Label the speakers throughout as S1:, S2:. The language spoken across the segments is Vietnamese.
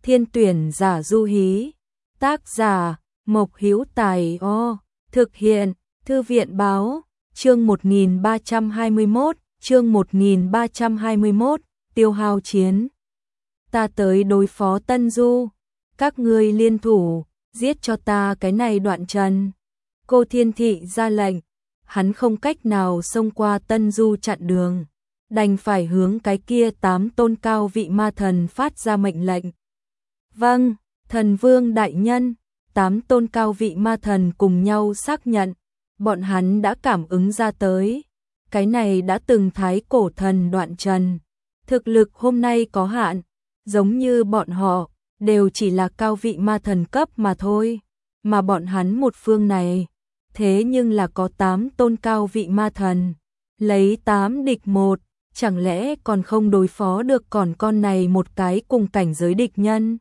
S1: Thiên tuyển giả du hí. Tác giả Mộc Hữu Tài. Thực hiện Thư viện báo. Chương 1321, chương 1321, tiêu hao chiến. Ta tới đối phó Tân Du, các ngươi liên thủ, giết cho ta cái này Đoạn Trần. Cô Thiên Thị ra lệnh, hắn không cách nào xông qua Tân Du chặn đường, đành phải hướng cái kia 8 tôn cao vị ma thần phát ra mệnh lệnh. Vâng, thần vương đại nhân. 8 tôn cao vị ma thần cùng nhau xác nhận, bọn hắn đã cảm ứng ra tới. Cái này đã từng thái cổ thần Đoạn Trần. Thực lực hôm nay có hạn, giống như bọn họ, đều chỉ là cao vị ma thần cấp mà thôi. Mà bọn hắn một phương này, thế nhưng là có 8 tôn cao vị ma thần. Lấy 8 địch 1, chẳng lẽ còn không đối phó được còn con này một cái cùng cảnh giới địch nhân.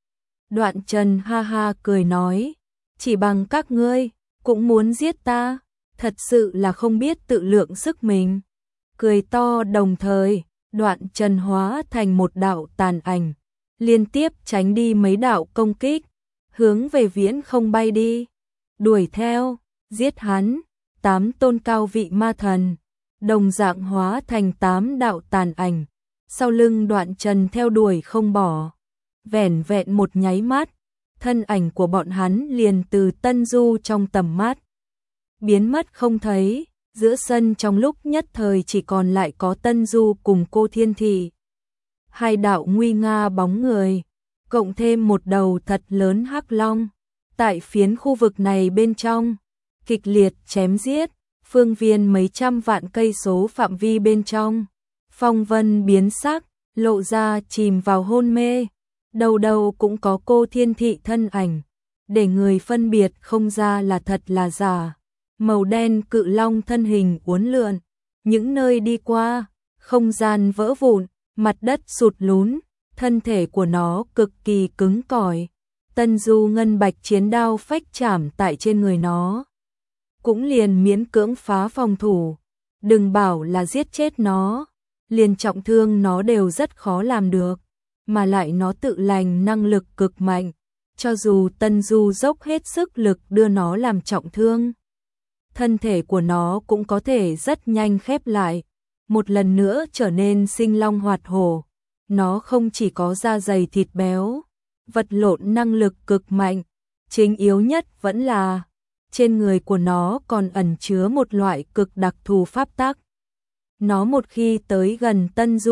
S1: Đoạn Trần ha ha cười nói, chỉ bằng các ngươi, cũng muốn giết ta, thật sự là không biết tự lượng sức mình. Cười to đồng thời, Đoạn Trần hóa thành một đạo tàn ảnh, liên tiếp tránh đi mấy đạo công kích, hướng về viễn không bay đi. Đuổi theo, giết hắn. 8 tôn cao vị ma thần, đồng dạng hóa thành 8 đạo tàn ảnh, sau lưng Đoạn Trần theo đuổi không bỏ. Vẻn vẹn một nháy mắt, thân ảnh của bọn hắn liền từ Tân Du trong tầm mắt biến mất không thấy, giữa sân trong lúc nhất thời chỉ còn lại có Tân Du cùng cô Thiên Thị. Hai đạo nguy nga bóng người, cộng thêm một đầu thật lớn hắc long, tại phiến khu vực này bên trong, kịch liệt chém giết, phương viên mấy trăm vạn cây số phạm vi bên trong. Phong vân biến sắc, lộ ra chìm vào hôn mê, đầu đầu cũng có cô Thiên Thị thân ảnh, để người phân biệt không ra là thật là giả. Màu đen cự long thân hình uốn lượn, những nơi đi qua, không gian vỡ vụn, mặt đất sụt lún, thân thể của nó cực kỳ cứng cỏi. Tân Du ngân bạch chiến đao phách chạm tại trên người nó, cũng liền miễn cưỡng phá phòng thủ. Đừng bảo là giết chết nó, liền trọng thương nó đều rất khó làm được, mà lại nó tự lành năng lực cực mạnh, cho dù Tân Du dốc hết sức lực đưa nó làm trọng thương, thân thể của nó cũng có thể rất nhanh khép lại, một lần nữa trở nên sinh long hoạt hổ. Nó không chỉ có da dày thịt béo, vật lộn năng lực cực mạnh, chính yếu nhất vẫn là trên người của nó còn ẩn chứa một loại cực đặc thù pháp tắc. Nó một khi tới gần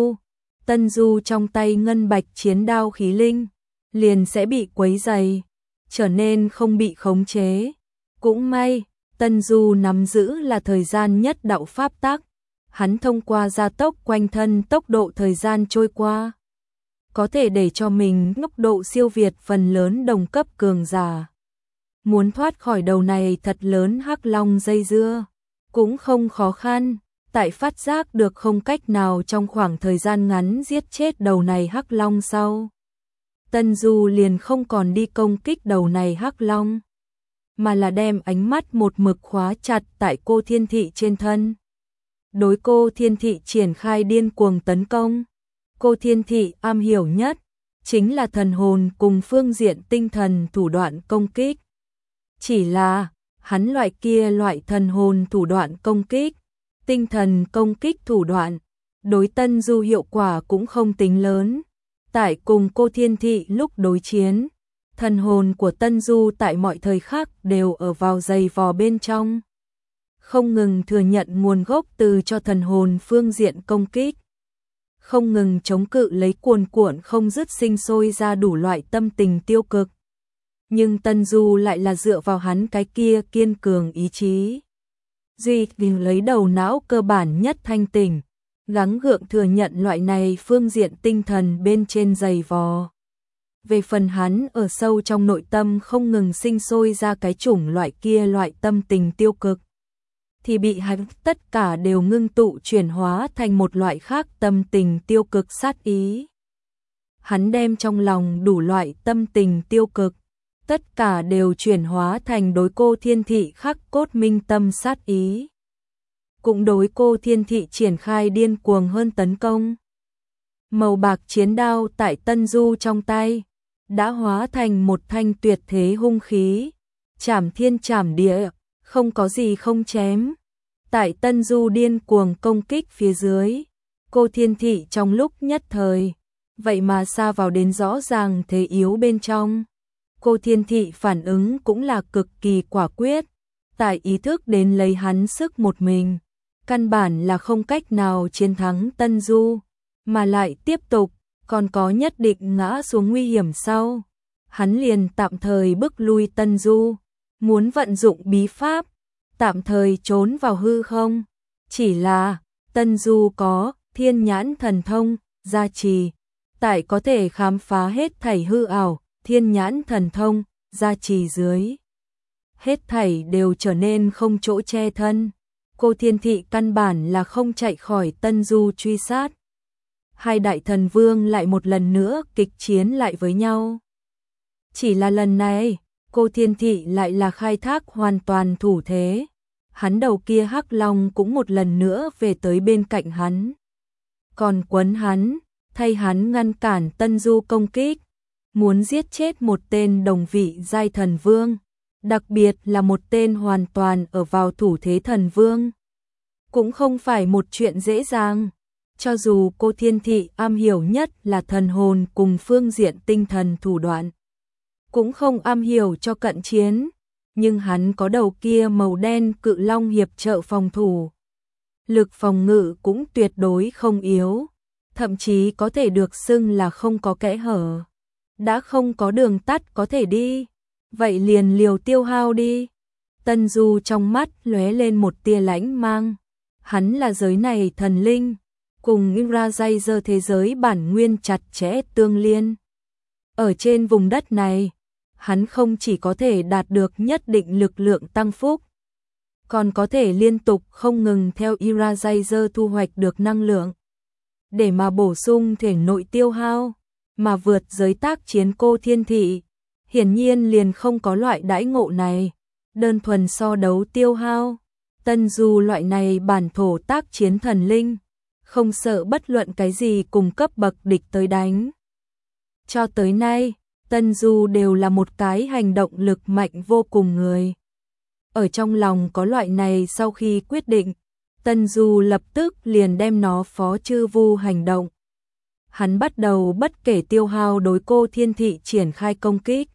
S1: Tân Du trong tay ngân bạch chiến đao khí linh, liền sẽ bị quấy dày, trở nên không bị khống chế. Cũng may, Tân Du nắm giữ là thời gian nhất đạo pháp tắc, hắn thông qua gia tốc quanh thân tốc độ thời gian trôi qua, có thể để cho mình tốc độ siêu việt phần lớn đồng cấp cường giả. Muốn thoát khỏi đầu này thật lớn hắc long dây dưa, cũng không khó khăn, tại phát giác được không cách nào trong khoảng thời gian ngắn giết chết đầu này hắc long sau. Tân Du liền không còn đi công kích đầu này hắc long, mà là đem ánh mắt một mực khóa chặt tại cô Thiên Thị trên thân. Đối cô Thiên Thị triển khai điên cuồng tấn công. Cô Thiên Thị am hiểu nhất chính là thần hồn cùng phương diện tinh thần thủ đoạn công kích. Chỉ là hắn loại thần hồn thủ đoạn công kích, tinh thần công kích thủ đoạn, đối Tân Du hiệu quả cũng không tính lớn. Tại cùng cô Thiên Thị lúc đối chiến, thần hồn của Tân Du tại mọi thời khắc đều ở vào giày vò bên trong, không ngừng thừa nhận nguồn gốc từ cho thần hồn phương diện công kích, không ngừng chống cự lấy cuồn cuộn không dứt sinh sôi ra đủ loại tâm tình tiêu cực. Nhưng Tân Du lại là dựa vào hắn cái kia kiên cường ý chí, duy lấy đầu não cơ bản nhất thanh tỉnh, gắng gượng thừa nhận loại này phương diện tinh thần bên trên giày vò. Về phần hắn ở sâu trong nội tâm không ngừng sinh sôi ra cái chủng loại kia loại tâm tình tiêu cực, thì bị hắn tất cả đều ngưng tụ chuyển hóa thành một loại khác tâm tình tiêu cực sát ý. Hắn đem trong lòng đủ loại tâm tình tiêu cực, tất cả đều chuyển hóa thành đối cô Thiên Thị khắc cốt minh tâm sát ý. Cũng đối cô Thiên Thị triển khai điên cuồng hơn tấn công. Màu bạc chiến đao tại Tân Du trong tay, đã hóa thành một thanh tuyệt thế hung khí, chảm thiên chảm địa, không có gì không chém. Tại Tân Du điên cuồng công kích phía dưới, cô Thiên Thị trong lúc nhất thời, vậy mà sa vào đến rõ ràng thế yếu bên trong. Cô Thiên Thị phản ứng cũng là cực kỳ quả quyết, tại ý thức đến lấy hắn sức một mình, căn bản là không cách nào chiến thắng Tân Du, mà lại tiếp tục, còn có nhất định ngã xuống nguy hiểm sau. Hắn liền tạm thời bức lui Tân Du, muốn vận dụng bí pháp, tạm thời trốn vào hư không. Chỉ là, Tân Du có thiên nhãn thần thông, gia trì, tại có thể khám phá hết thảy hư ảo, thiên nhãn thần thông, gia trì dưới. Hết thảy đều trở nên không chỗ che thân. Cô Thiên Thị căn bản là không chạy khỏi Tân Du truy sát. Hai đại thần vương lại một lần nữa kịch chiến lại với nhau. Chỉ là lần này, cô Thiên Thị lại là khai thác hoàn toàn thủ thế. Hắn đầu kia Hắc Long cũng một lần nữa về tới bên cạnh hắn. Còn quấn hắn, thay hắn ngăn cản Tân Du công kích, muốn giết chết một tên đồng vị giai thần vương, đặc biệt là một tên hoàn toàn ở vào thủ thế thần vương. Cũng không phải một chuyện dễ dàng, cho dù cô Thiên Thị am hiểu nhất là thần hồn cùng phương diện tinh thần thủ đoạn, cũng không am hiểu cho cận chiến, nhưng hắn có đầu kia màu đen cự long hiệp trợ phòng thủ. Lực phòng ngự cũng tuyệt đối không yếu, thậm chí có thể được xưng là không có kẽ hở. Đã không có đường tắt có thể đi, vậy liền liều tiêu hao đi. Tân Du trong mắt lóe lên một tia lãnh mang. Hắn là giới này thần linh, cùng Irajazer thế giới bản nguyên chặt chẽ tương liên. Ở trên vùng đất này, hắn không chỉ có thể đạt được nhất định lực lượng tăng phúc, còn có thể liên tục không ngừng theo Irajazer thu hoạch được năng lượng, để mà bổ sung thể nội tiêu hao, mà vượt giới tác chiến cô Thiên Thị. Hiển nhiên liền không có loại đãi ngộ này, đơn thuần so đấu tiêu hao. Tân Du loại này bản thổ tác chiến thần linh, không sợ bất luận cái gì cùng cấp bậc địch tới đánh. Cho tới nay, Tân Du đều là một cái hành động lực mạnh vô cùng người. Ở trong lòng có loại này sau khi quyết định, Tân Du lập tức liền đem nó phó chư vu hành động. Hắn bắt đầu bất kể tiêu hao đối cô Thiên Thị triển khai công kích.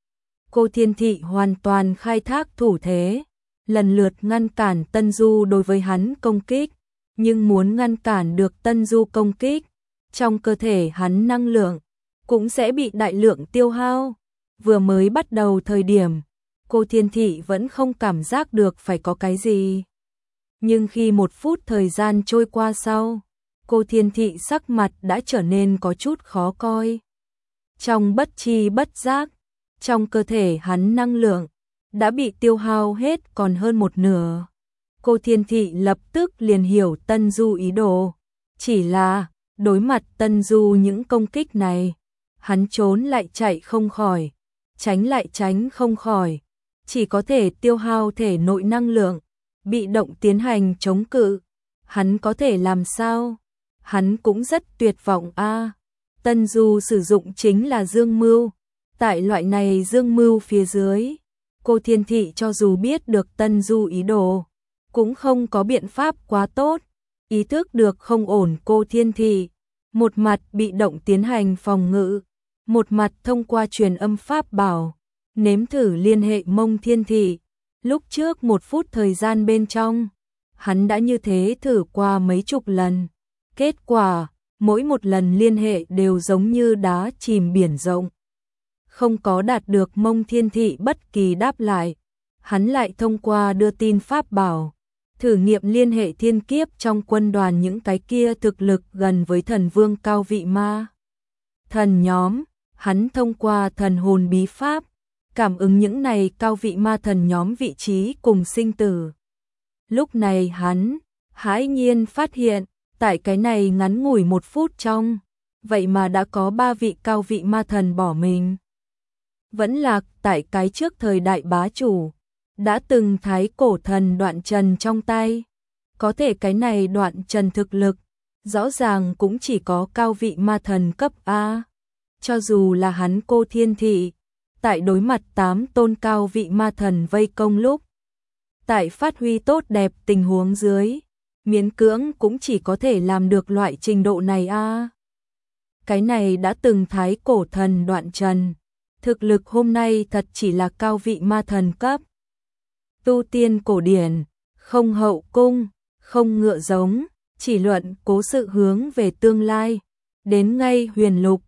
S1: Cô Thiên Thị hoàn toàn khai thác thủ thế, lần lượt ngăn cản Tân Du đối với hắn công kích, nhưng muốn ngăn cản được Tân Du công kích, trong cơ thể hắn năng lượng cũng sẽ bị đại lượng tiêu hao. Vừa mới bắt đầu thời điểm, cô Thiên Thị vẫn không cảm giác được phải có cái gì. Nhưng khi 1 phút thời gian trôi qua sau, cô Thiên Thị sắc mặt đã trở nên có chút khó coi. Trong bất tri bất giác, trong cơ thể hắn năng lượng đã bị tiêu hao hết còn hơn 1/2. Cô Thiên Thị lập tức liền hiểu Tân Du ý đồ. Chỉ là, đối mặt Tân Du những công kích này, hắn trốn lại chạy không khỏi, tránh lại tránh không khỏi, chỉ có thể tiêu hao thể nội năng lượng, bị động tiến hành chống cự. Hắn có thể làm sao? Hắn cũng rất tuyệt vọng a. Tân Du sử dụng chính là dương mưu. Tại loại này dương mưu phía dưới, cô Thiên Thị cho dù biết được Tân Du ý đồ, cũng không có biện pháp quá tốt. Ý thức được không ổn, cô Thiên Thị một mặt bị động tiến hành phòng ngự, một mặt thông qua truyền âm pháp bảo nếm thử liên hệ Mông Thiên Thị. Lúc trước 1 phút thời gian bên trong, hắn đã như thế thử qua mấy chục lần. Kết quả, mỗi một lần liên hệ đều giống như đá chìm biển rộng, không có đạt được Mông Thiên Thị bất kỳ đáp lại. Hắn lại thông qua đưa tin pháp bảo, thử nghiệm liên hệ thiên kiếp trong quân đoàn những cái kia thực lực gần với thần vương cao vị ma thần nhóm. Hắn thông qua thần hồn bí pháp, cảm ứng những này cao vị ma thần nhóm vị trí cùng sinh tử. Lúc này hắn hãi nhiên phát hiện, tại cái này ngắn ngủi 1 phút trong, vậy mà đã có 3 vị cao vị ma thần bỏ mình. Vẫn lạc tại cái trước thời đại bá chủ, đã từng thái cổ thần Đoạn Trần trong tay. Có thể cái này Đoạn Trần thực lực, rõ ràng cũng chỉ có cao vị ma thần cấp A. cho dù là hắn Cô Thiên Thị, tại đối mặt 8 tôn cao vị ma thần vây công lúc, tại phát huy tốt đẹp tình huống dưới, miễn cưỡng cũng chỉ có thể làm được loại trình độ này a. Cái này đã từng thái cổ thần Đoạn Trần, thực lực hôm nay thật chỉ là cao vị ma thần cấp. Tu tiên cổ điển, không hậu cung, không ngựa giống, chỉ luận cố sự hướng về tương lai, đến ngay huyền lục,